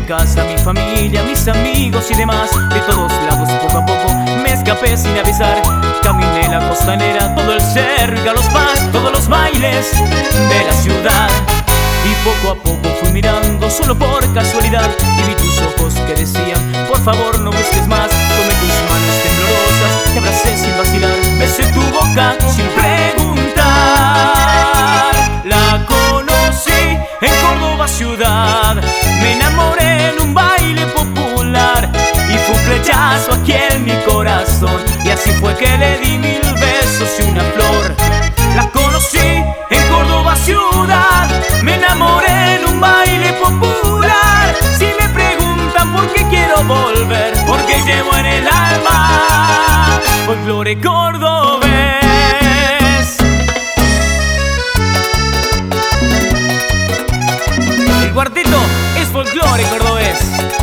casa, mi familia, mis amigos y demás. De todos lados poco a poco me escapé sin avisar. Caminé la costanera, todo el cerro y Carlos Paz, todos los bailes de la ciudad. Y poco a poco fui mirando solo por casualidad y vi tus ojos que decían: por favor no busques más. Tomé tus manos temblorosas, te abracé sin vacilar, besé tu boca sin preguntar. La conocí en Córdoba ciudad, me enamoré en un baile popular y fue un flechazo aquí en mi corazón, y así fue que le di 1000 besos y una flor. La conocí en Córdoba ciudad, me enamoré en un baile popular. Si me preguntan por qué quiero volver, porque llevo en el alma folclore cordobés. El cuarteto es folclore cordobés.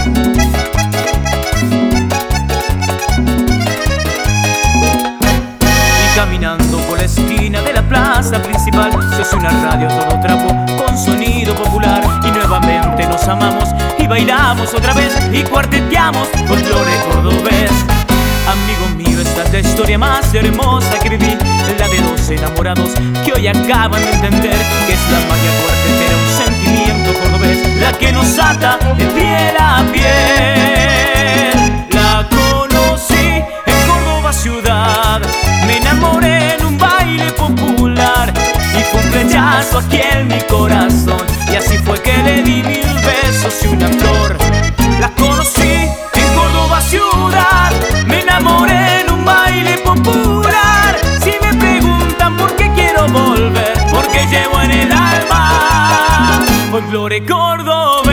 Caminando por la esquina de la plaza principal, se hace una radio todo trapo con sonido popular. Y nuevamente nos amamos y bailamos otra vez y cuarteteamos folclore cordobés. Amigo mío, esta es la historia más hermosa que viví, la de dos enamorados que hoy acaban de entender que es la magia cuartetera, un sentimiento cordobés, la que nos ata de piel a piel. La conocí en Córdoba ciudad, me enamoré en un baile popular y fue un flechazo aquí en mi corazón, y así fue que le di 1000 besos y una flor. La conocí en Córdoba ciudad, me enamoré en un baile popular. Si me preguntan por qué quiero volver, porque llevo en el alma folclore cordobés.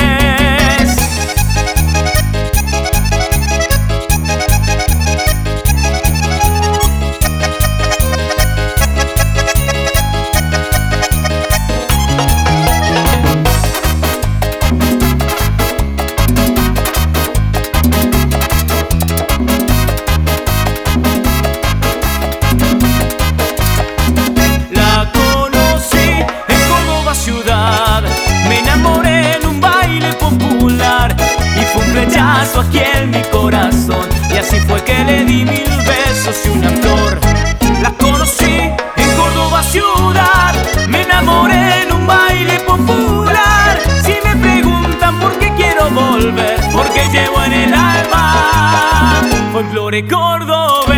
Aquí en mi corazón, y así fue que le di 1000 besos y una flor. La conocí en Córdoba ciudad, me enamoré en un baile popular. Si me preguntan por qué quiero volver, porque llevo en el alma folclore cordobés.